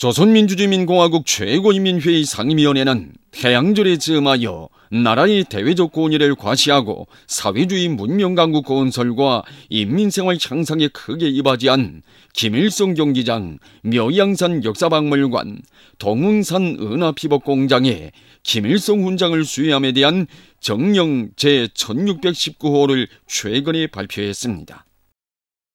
조선민주주의민공화국 최고인민회의 상임위원회는 태양절에 즈음하여 나라의 대외적 권위를 과시하고 사회주의 문명강국 건설과 인민생활 향상에 크게 이바지한 김일성 경기장, 묘양산 역사박물관, 동흥산 은하피복공장에 김일성 훈장을 수여함에 대한 정령 제1619호를 최근에 발표했습니다.